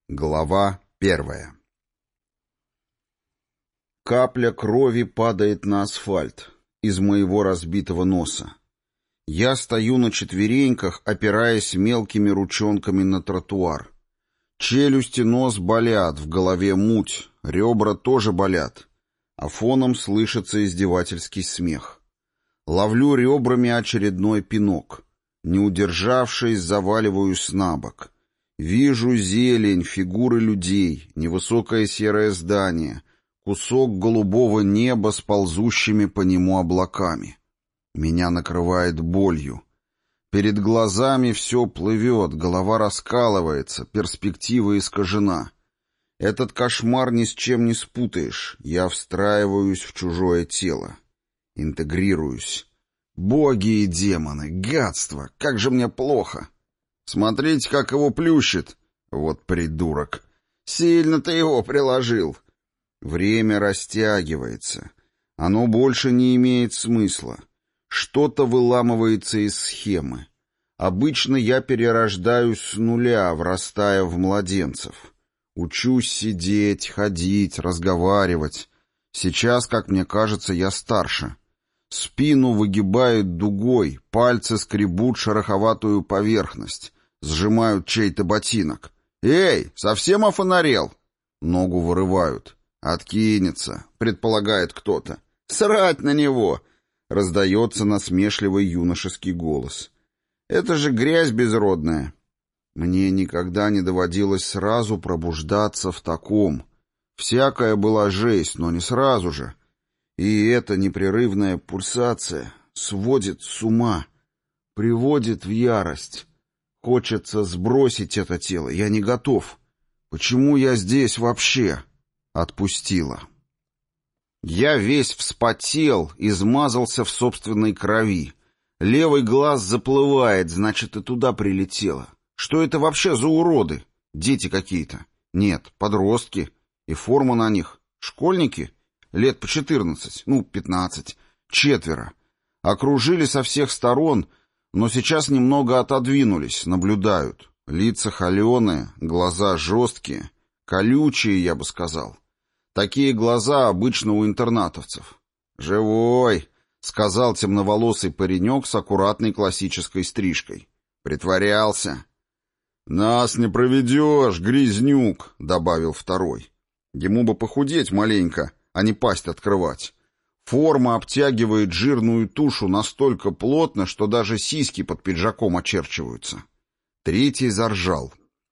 Глава 1. Капля крови падает на асфальт из моего разбитого носа. Я стою на четвереньках, опираясь мелкими ручонками на тротуар. Челюсть и нос болят, в голове муть, ребра тоже болят, а фоном слышится издевательский смех. Ловлю ребрами очередной пинок. Не удержавшись, заваливаюсь на бок. Вижу зелень, фигуры людей, невысокое серое здание, кусок голубого неба с ползущими по нему облаками. Меня накрывает болью. Перед глазами все плывет, голова раскалывается, перспектива искажена. Этот кошмар ни с чем не спутаешь. Я встраиваюсь в чужое тело. Интегрируюсь. Боги и демоны, гадство, как же мне плохо. Смотрите, как его плющит. Вот придурок. Сильно ты его приложил. Время растягивается. Оно больше не имеет смысла. Что-то выламывается из схемы. Обычно я перерождаюсь с нуля, врастая в младенцев. Учусь сидеть, ходить, разговаривать. Сейчас, как мне кажется, я старше. Спину выгибает дугой, пальцы скребут шероховатую поверхность. Сжимают чей-то ботинок. «Эй, совсем офонарел?» Ногу вырывают. «Откинется», — предполагает кто-то. «Срать на него!» — раздается насмешливый юношеский голос. «Это же грязь безродная». Мне никогда не доводилось сразу пробуждаться в таком. Всякая была жесть, но не сразу же. И эта непрерывная пульсация сводит с ума, приводит в ярость. Хочется сбросить это тело. Я не готов. Почему я здесь вообще? Отпустила. Я весь вспотел, измазался в собственной крови. Левый глаз заплывает, значит, и туда прилетело. Что это вообще за уроды? Дети какие-то? Нет, подростки. И форма на них. Школьники? Лет по 14, 15. Четверо. Окружили со всех сторон, но сейчас немного отодвинулись, наблюдают. Лица холеные, глаза жесткие, колючие, я бы сказал. Такие глаза обычно у интернатовцев. «Живой», — сказал темноволосый паренек с аккуратной классической стрижкой. Притворялся. «Нас не проведешь, грязнюк», — добавил второй. Ему бы похудеть маленько, а не пасть открывать. Форма обтягивает жирную тушу настолько плотно, что даже сиськи под пиджаком очерчиваются. Третий заржал.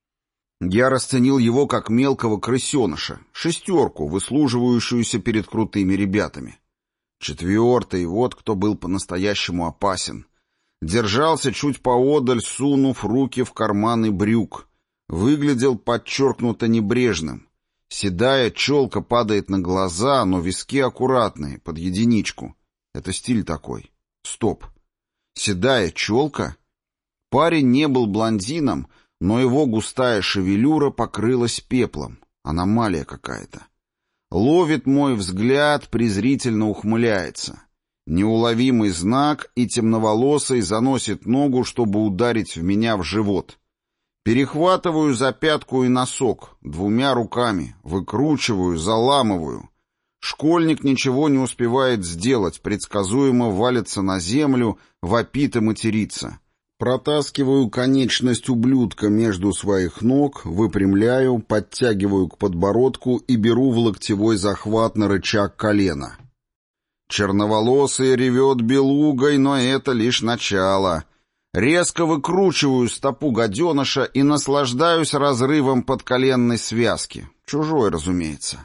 Я расценил его как мелкого крысеныша, шестерку, выслуживающуюся перед крутыми ребятами. Четвертый, вот кто был по-настоящему опасен. Держался чуть поодаль, сунув руки в карманы брюк. Выглядел подчеркнуто небрежным. Седая челка падает на глаза, но виски аккуратные, под единичку. Это стиль такой. Стоп. Седая челка? Парень не был блондином, но его густая шевелюра покрылась пеплом. Аномалия какая-то. Ловит мой взгляд, презрительно ухмыляется. Неуловимый знак, и темноволосый заносит ногу, чтобы ударить в меня в живот. Перехватываю за пятку и носок, двумя руками, выкручиваю, заламываю. Школьник ничего не успевает сделать, предсказуемо валится на землю, вопит и матерится. Протаскиваю конечность ублюдка между своих ног, выпрямляю, подтягиваю к подбородку и беру в локтевой захват на рычаг колена. Черноволосый ревет белугой, но это лишь начало. Резко выкручиваю стопу гаденыша и наслаждаюсь разрывом подколенной связки. Чужой, разумеется.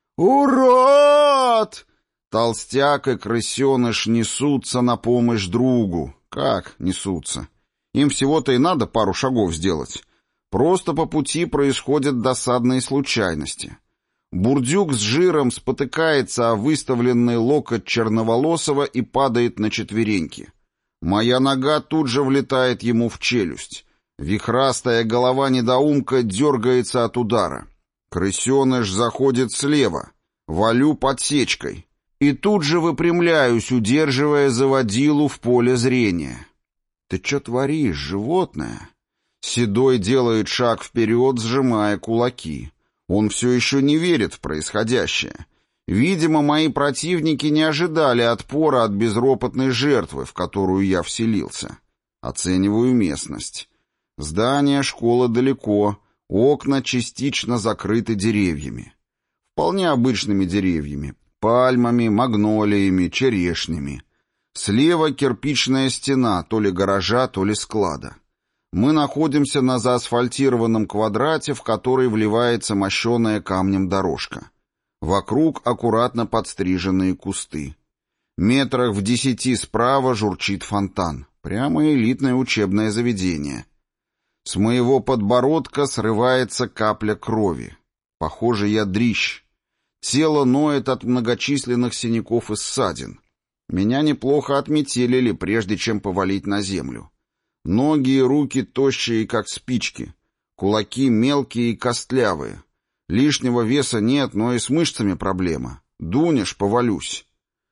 «Урод!» Толстяк и крысеныш несутся на помощь другу. Как несутся? Им всего-то и надо пару шагов сделать. Просто по пути происходят досадные случайности. Бурдюк с жиром спотыкается о выставленный локоть черноволосого и падает на четвереньки. Моя нога тут же влетает ему в челюсть. Вихрастая голова недоумка дергается от удара. Крысеныш заходит слева. Валю подсечкой. И тут же выпрямляюсь, удерживая заводилу в поле зрения. «Ты что творишь, животное?» Седой делает шаг вперед, сжимая кулаки. Он все еще не верит в происходящее. Видимо, мои противники не ожидали отпора от безропотной жертвы, в которую я вселился. Оцениваю местность. Здание школы далеко, окна частично закрыты деревьями. Вполне обычными деревьями. Пальмами, магнолиями, черешнями. Слева кирпичная стена, то ли гаража, то ли склада. Мы находимся на заасфальтированном квадрате, в который вливается мощеная камнем дорожка. Вокруг аккуратно подстриженные кусты. Метрах в 10 справа журчит фонтан. Прямо элитное учебное заведение. С моего подбородка срывается капля крови. Похоже, я дрищ. Тело ноет от многочисленных синяков и ссадин. Меня неплохо отметелили, прежде чем повалить на землю. Ноги и руки тощие, как спички. Кулаки мелкие и костлявые. Лишнего веса нет, но и с мышцами проблема. Дунешь — повалюсь.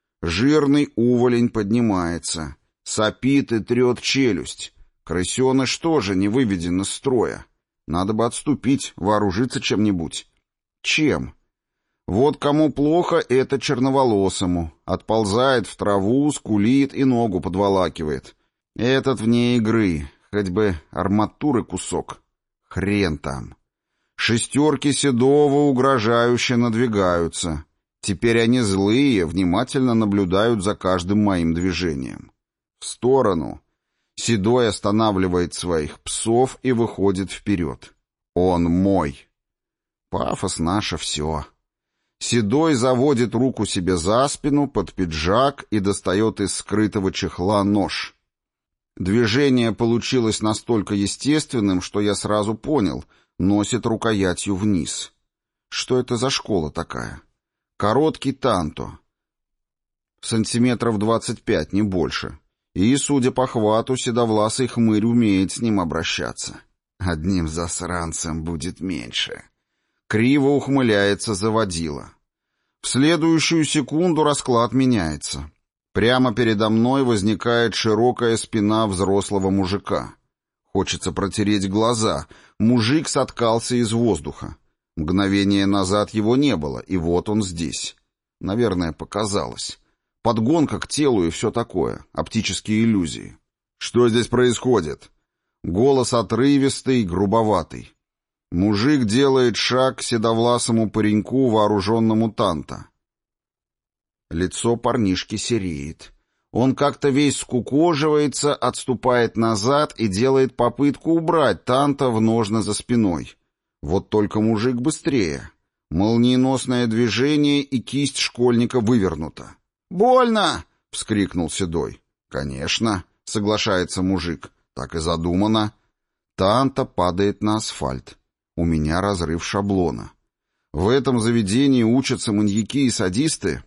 Жирный уволень поднимается. Сопит и трет челюсть. Крысеныш тоже не выведен из строя. Надо бы отступить, вооружиться чем-нибудь. Чем? Вот кому плохо, это черноволосому. Отползает в траву, скулит и ногу подволакивает. Этот вне игры, хоть бы арматуры кусок. Хрен там. Шестерки Седого угрожающе надвигаются. Теперь они злые, внимательно наблюдают за каждым моим движением. В сторону. Седой останавливает своих псов и выходит вперед. Он мой. Пафос — наше все. Седой заводит руку себе за спину, под пиджак и достает из скрытого чехла нож. Движение получилось настолько естественным, что я сразу понял — носит рукоятью вниз. Что это за школа такая? Короткий танто. Сантиметров 25, не больше. И, судя по хвату, седовласый хмырь умеет с ним обращаться. Одним засранцем будет меньше. Криво ухмыляется заводила. В следующую секунду расклад меняется. Прямо передо мной возникает широкая спина взрослого мужика. Хочется протереть глаза. Мужик соткался из воздуха. Мгновение назад его не было, и вот он здесь. Наверное, показалось. Подгонка к телу и все такое. Оптические иллюзии. Что здесь происходит? Голос отрывистый, грубоватый. Мужик делает шаг к седовласому пареньку, вооруженному танто. Лицо парнишки сереет. Он как-то весь скукоживается, отступает назад и делает попытку убрать танто в ножны за спиной. Вот только мужик быстрее. Молниеносное движение, и кисть школьника вывернута. «Больно!» — вскрикнул Седой. «Конечно», — соглашается мужик. «Так и задумано». Танто падает на асфальт. У меня разрыв шаблона. В этом заведении учатся маньяки и садисты?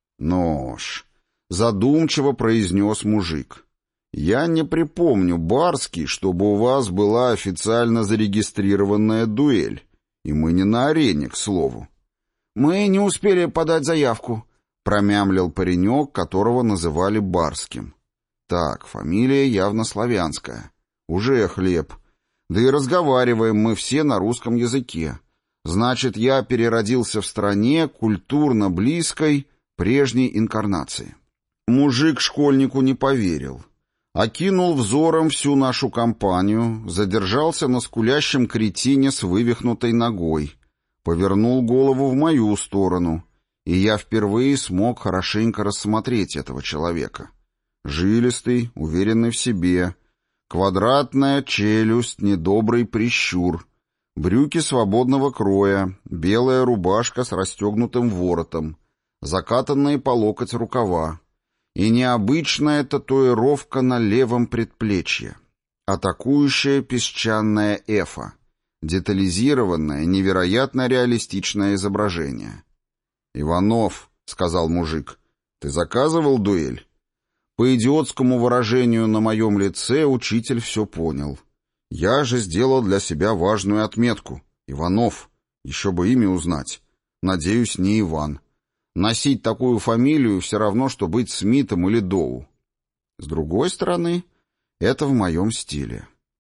Нож. Задумчиво произнес мужик. Я не припомню, Барский, чтобы у вас была официально зарегистрированная дуэль. И мы не на арене, к слову. Мы не успели подать заявку, промямлил паренек, которого называли Барским. Так, фамилия явно славянская. Уже хлеб. Да и разговариваем мы все на русском языке. Значит, я переродился в стране культурно близкой прежней инкарнации. Мужик школьнику не поверил. Окинул взором всю нашу компанию, задержался на скулящем кретине с вывихнутой ногой, повернул голову в мою сторону, и я впервые смог хорошенько рассмотреть этого человека. Жилистый, уверенный в себе, квадратная челюсть, недобрый прищур, брюки свободного кроя, белая рубашка с расстегнутым воротом, закатанные по локоть рукава и необычная татуировка на левом предплечье. Атакующая песчаная эфа. Детализированное, невероятно реалистичное изображение. «Иванов», — сказал мужик, — «ты заказывал дуэль?» По идиотскому выражению на моем лице учитель все понял. Я же сделал для себя важную отметку. Иванов. Еще бы имя узнать. Надеюсь, не Иван. Носить такую фамилию все равно, что быть Смитом или Доу. С другой стороны, это в моем стиле.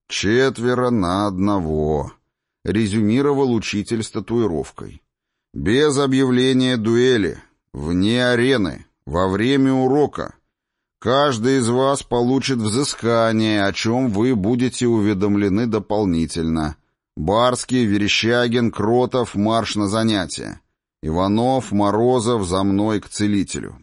4-1, резюмировал учитель с татуировкой. Без объявления дуэли, вне арены, во время урока. Каждый из вас получит взыскание, о чем вы будете уведомлены дополнительно. Барский, Верещагин, Кротов, марш на занятия. Иванов, Морозов, за мной к целителю.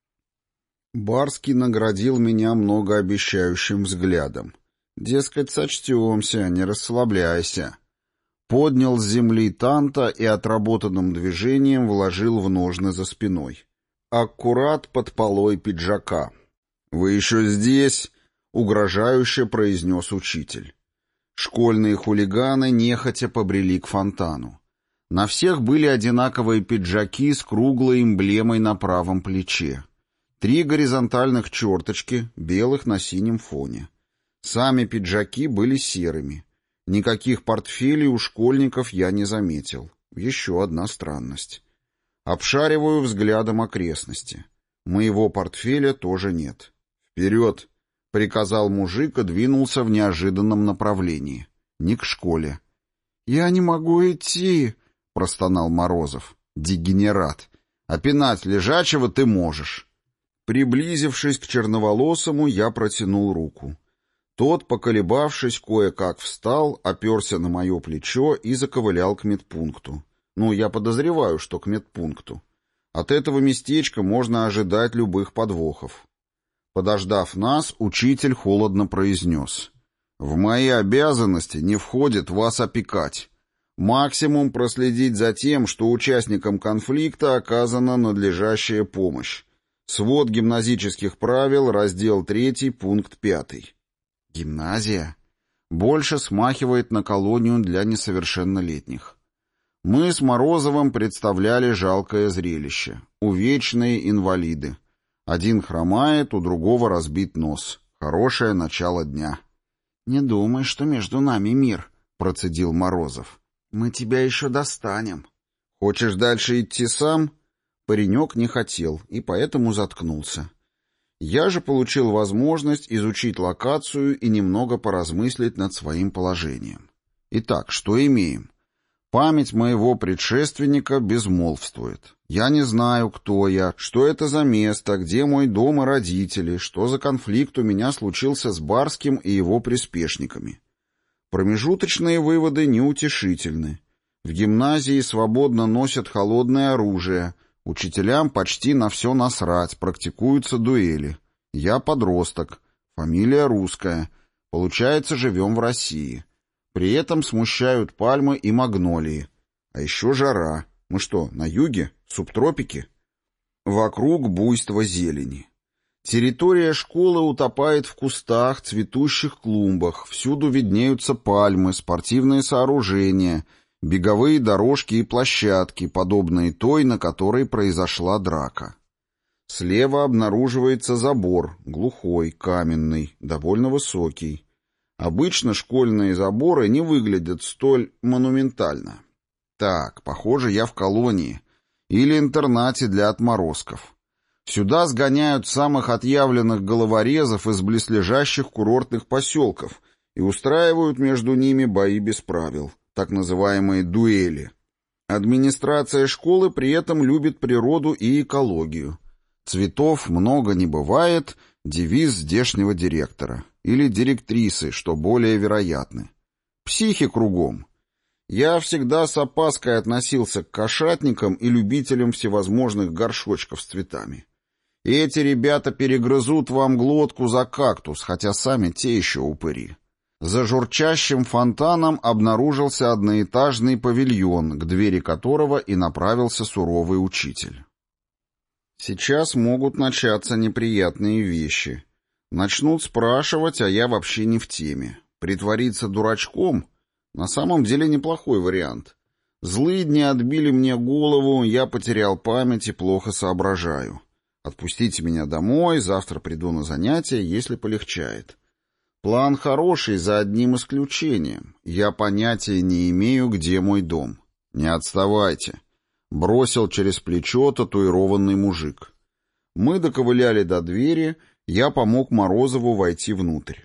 Барский наградил меня многообещающим взглядом. Дескать, сочтемся, не расслабляйся. Поднял с земли танта и отработанным движением вложил в ножны за спиной. Аккурат под полой пиджака. «Вы еще здесь?» — угрожающе произнес учитель. Школьные хулиганы нехотя побрели к фонтану. На всех были одинаковые пиджаки с круглой эмблемой на правом плече. 3 горизонтальных черточки, белых на синем фоне. Сами пиджаки были серыми. Никаких портфелей у школьников я не заметил. Еще одна странность. Обшариваю взглядом окрестности. Моего портфеля тоже нет. «Вперед!» — приказал мужик и двинулся в неожиданном направлении. Не к школе. «Я не могу идти!» — простонал Морозов. «Дегенерат! А пинать лежачего ты можешь!» Приблизившись к черноволосому, я протянул руку. Тот, поколебавшись, кое-как встал, оперся на мое плечо и заковылял к медпункту. Я подозреваю, что к медпункту. От этого местечка можно ожидать любых подвохов. Подождав нас, учитель холодно произнес: «В мои обязанности не входит вас опекать. Максимум проследить за тем, что участникам конфликта оказана надлежащая помощь. Свод гимназических правил, раздел 3, пункт 5». Гимназия? Больше смахивает на колонию для несовершеннолетних. Мы с Морозовым представляли жалкое зрелище. Увечные инвалиды. Один хромает, у другого разбит нос. Хорошее начало дня. «Не думай, что между нами мир», — процедил Морозов. «Мы тебя еще достанем». «Хочешь дальше идти сам?» Паренек не хотел, и поэтому заткнулся. Я же получил возможность изучить локацию и немного поразмыслить над своим положением. Итак, что имеем? Память моего предшественника безмолвствует. Я не знаю, кто я, что это за место, где мой дом и родители, что за конфликт у меня случился с Барским и его приспешниками. Промежуточные выводы неутешительны. В гимназии свободно носят холодное оружие, учителям почти на все насрать, практикуются дуэли. Я подросток, фамилия русская, получается, живем в России. При этом смущают пальмы и магнолии. А еще жара. Мы что, на юге? Субтропики? Вокруг буйство зелени. Территория школы утопает в кустах, цветущих клумбах. Всюду виднеются пальмы, спортивные сооружения, беговые дорожки и площадки, подобные той, на которой произошла драка. Слева обнаруживается забор, глухой, каменный, довольно высокий. Обычно школьные заборы не выглядят столь монументально. Так, похоже, я в колонии или интернате для отморозков. Сюда сгоняют самых отъявленных головорезов из близлежащих курортных поселков и устраивают между ними бои без правил, так называемые дуэли. Администрация школы при этом любит природу и экологию. Цветов много не бывает, девиз здешнего директора. Или директрисы, что более вероятны. Психи кругом. Я всегда с опаской относился к кошатникам и любителям всевозможных горшочков с цветами. И эти ребята перегрызут вам глотку за кактус, хотя сами те еще упыри. За журчащим фонтаном обнаружился одноэтажный павильон, к двери которого и направился суровый учитель. Сейчас могут начаться неприятные вещи. Начнут спрашивать, а я вообще не в теме. Притвориться дурачком — на самом деле неплохой вариант. Злые дни отбили мне голову, я потерял память и плохо соображаю. Отпустите меня домой, завтра приду на занятия, если полегчает. План хороший, за одним исключением. Я понятия не имею, где мой дом. Не отставайте. Бросил через плечо татуированный мужик. Мы доковыляли до двери. Я помог Морозову войти внутрь.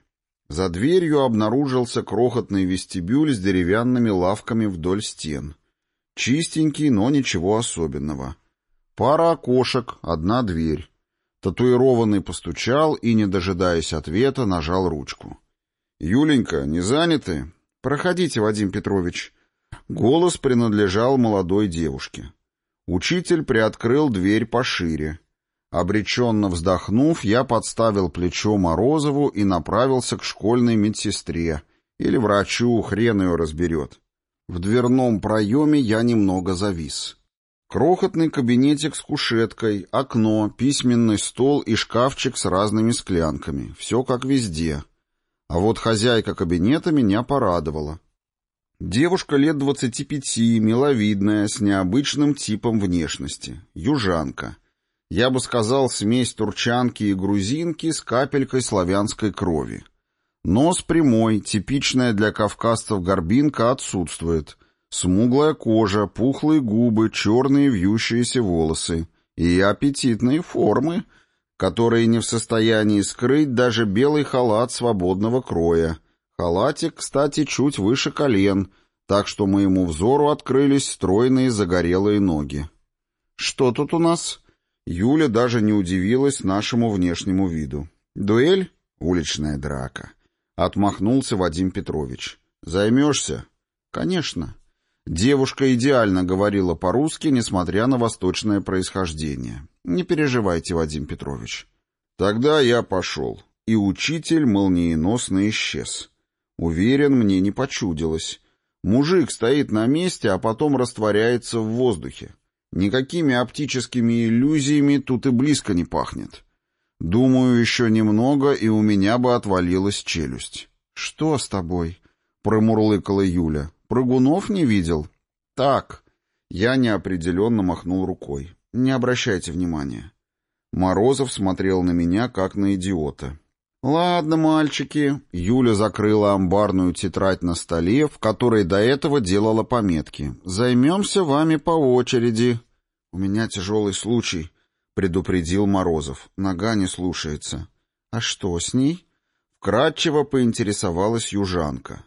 За дверью обнаружился крохотный вестибюль с деревянными лавками вдоль стен. Чистенький, но ничего особенного. Пара окошек, одна дверь. Татуированный постучал и, не дожидаясь ответа, нажал ручку. «Юленька, не заняты?» «Проходите, Вадим Петрович». Голос принадлежал молодой девушке. Учитель приоткрыл дверь пошире. Обреченно вздохнув, я подставил плечо Морозову и направился к школьной медсестре или врачу, хрен ее разберет. В дверном проеме я немного завис. Крохотный кабинетик с кушеткой, окно, письменный стол и шкафчик с разными склянками. Все как везде. А вот хозяйка кабинета меня порадовала. Девушка лет 25, миловидная, с необычным типом внешности. Южанка. Я бы сказал, смесь турчанки и грузинки с капелькой славянской крови. Нос прямой, типичная для кавказцев горбинка, отсутствует. Смуглая кожа, пухлые губы, черные вьющиеся волосы и аппетитные формы, которые не в состоянии скрыть даже белый халат свободного кроя. Халатик, кстати, чуть выше колен, так что моему взору открылись стройные загорелые ноги. «Что тут у нас?» Юля даже не удивилась нашему внешнему виду. «Дуэль? Уличная драка». Отмахнулся Вадим Петрович. «Займешься?» «Конечно». Девушка идеально говорила по-русски, несмотря на восточное происхождение. «Не переживайте, Вадим Петрович». «Тогда я пошел». И учитель молниеносно исчез. Уверен, мне не почудилось. Мужик стоит на месте, а потом растворяется в воздухе. Никакими оптическими иллюзиями тут и близко не пахнет. Думаю, еще немного, и у меня бы отвалилась челюсть. «Что с тобой?» — промурлыкала Юля. «Прыгунов не видел?» «Так». Я неопределенно махнул рукой. «Не обращайте внимания». Морозов смотрел на меня, как на идиота. «Ладно, мальчики». Юля закрыла амбарную тетрадь на столе, в которой до этого делала пометки. «Займемся вами по очереди». «У меня тяжелый случай», — предупредил Морозов. «Нога не слушается». «А что с ней?» Вкратчиво поинтересовалась южанка.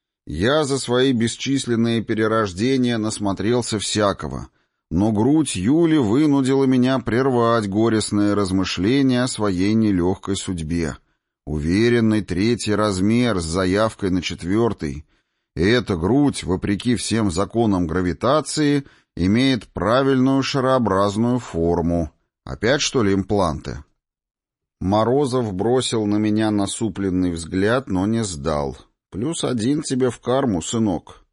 Я за свои бесчисленные перерождения насмотрелся всякого, но грудь Юли вынудила меня прервать горестные размышления о своей нелегкой судьбе. Уверенный 3-й размер с заявкой на 4-й. И эта грудь, вопреки всем законам гравитации, имеет правильную шарообразную форму. Опять, что ли, импланты? Морозов бросил на меня насупленный взгляд, но не сдал. «+1 тебе в карму, сынок».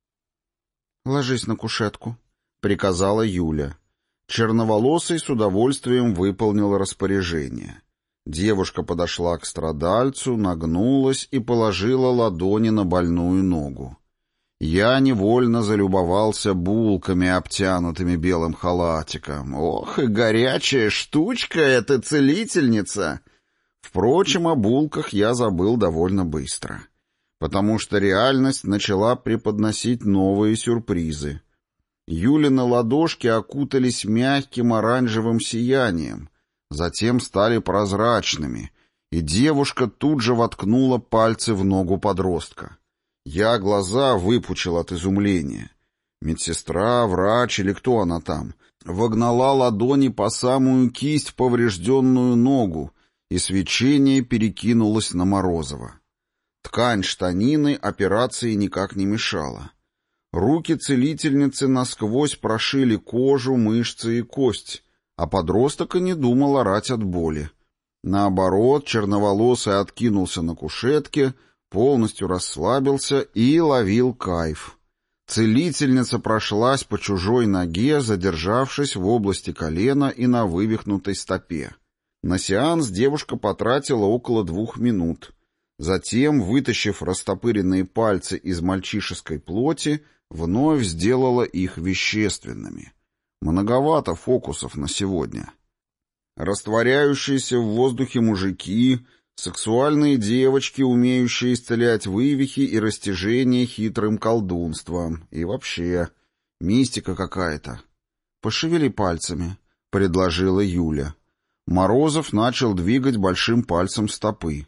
«Ложись на кушетку», — приказала Юля. Черноволосый с удовольствием выполнил распоряжение. Девушка подошла к страдальцу, нагнулась и положила ладони на больную ногу. Я невольно залюбовался булками, обтянутыми белым халатиком. Ох, и горячая штучка эта целительница! Впрочем, о булках я забыл довольно быстро, потому что реальность начала преподносить новые сюрпризы. Юлины ладошки окутались мягким оранжевым сиянием, затем стали прозрачными, и девушка тут же воткнула пальцы в ногу подростка. Я глаза выпучил от изумления. Медсестра, врач или кто она там, вогнала ладони по самую кисть в поврежденную ногу, и свечение перекинулось на Морозова. Ткань штанины операции никак не мешала. Руки целительницы насквозь прошили кожу, мышцы и кость, а подросток и не думал орать от боли. Наоборот, черноволосый откинулся на кушетке, полностью расслабился и ловил кайф. Целительница прошлась по чужой ноге, задержавшись в области колена и на вывихнутой стопе. На сеанс девушка потратила около 2 минут. Затем, вытащив растопыренные пальцы из мальчишеской плоти, вновь сделала их вещественными. Многовато фокусов на сегодня. Растворяющиеся в воздухе мужики, сексуальные девочки, умеющие исцелять вывихи и растяжения хитрым колдунством. И вообще, мистика какая-то. «Пошевели пальцами», — предложила Юля. Морозов начал двигать большим пальцем стопы.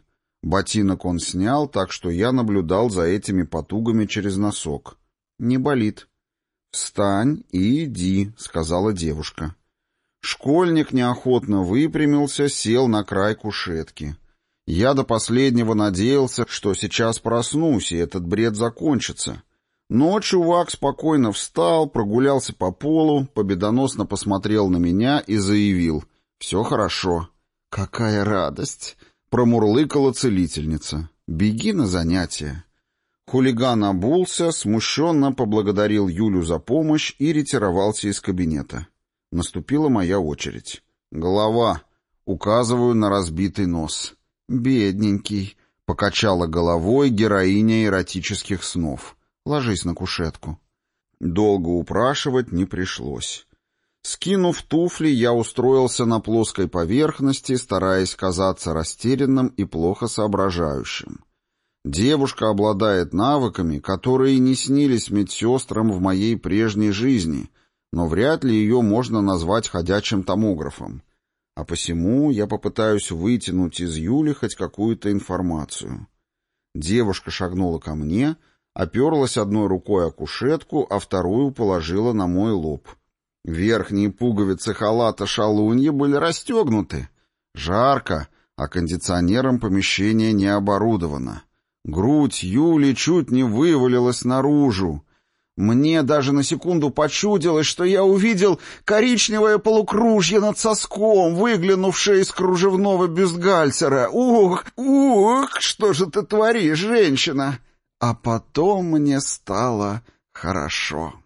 Ботинок он снял, так что я наблюдал за этими потугами через носок. «Не болит». «Встань и иди», — сказала девушка. Школьник неохотно выпрямился, сел на край кушетки. Я до последнего надеялся, что сейчас проснусь, и этот бред закончится. Но чувак спокойно встал, прогулялся по полу, победоносно посмотрел на меня и заявил: «Все хорошо». «Какая радость!» — промурлыкала целительница. «Беги на занятия». Хулиган обулся, смущенно поблагодарил Юлю за помощь и ретировался из кабинета. Наступила моя очередь. «Голова», — указываю на разбитый нос. «Бедненький», — покачала головой героиня эротических снов. «Ложись на кушетку». Долго упрашивать не пришлось. Скинув туфли, я устроился на плоской поверхности, стараясь казаться растерянным и плохо соображающим. Девушка обладает навыками, которые не снились медсестрам в моей прежней жизни, но вряд ли ее можно назвать ходячим томографом. А посему я попытаюсь вытянуть из Юли хоть какую-то информацию. Девушка шагнула ко мне, оперлась одной рукой о кушетку, а вторую положила на мой лоб. Верхние пуговицы халата шалуньи были расстегнуты. Жарко, а кондиционером помещение не оборудовано. Грудь Юли чуть не вывалилась наружу. Мне даже на секунду почудилось, что я увидел коричневое полукружье над соском, выглянувшее из кружевного бюстгальтера. Ух, что же ты творишь, женщина? А потом мне стало хорошо.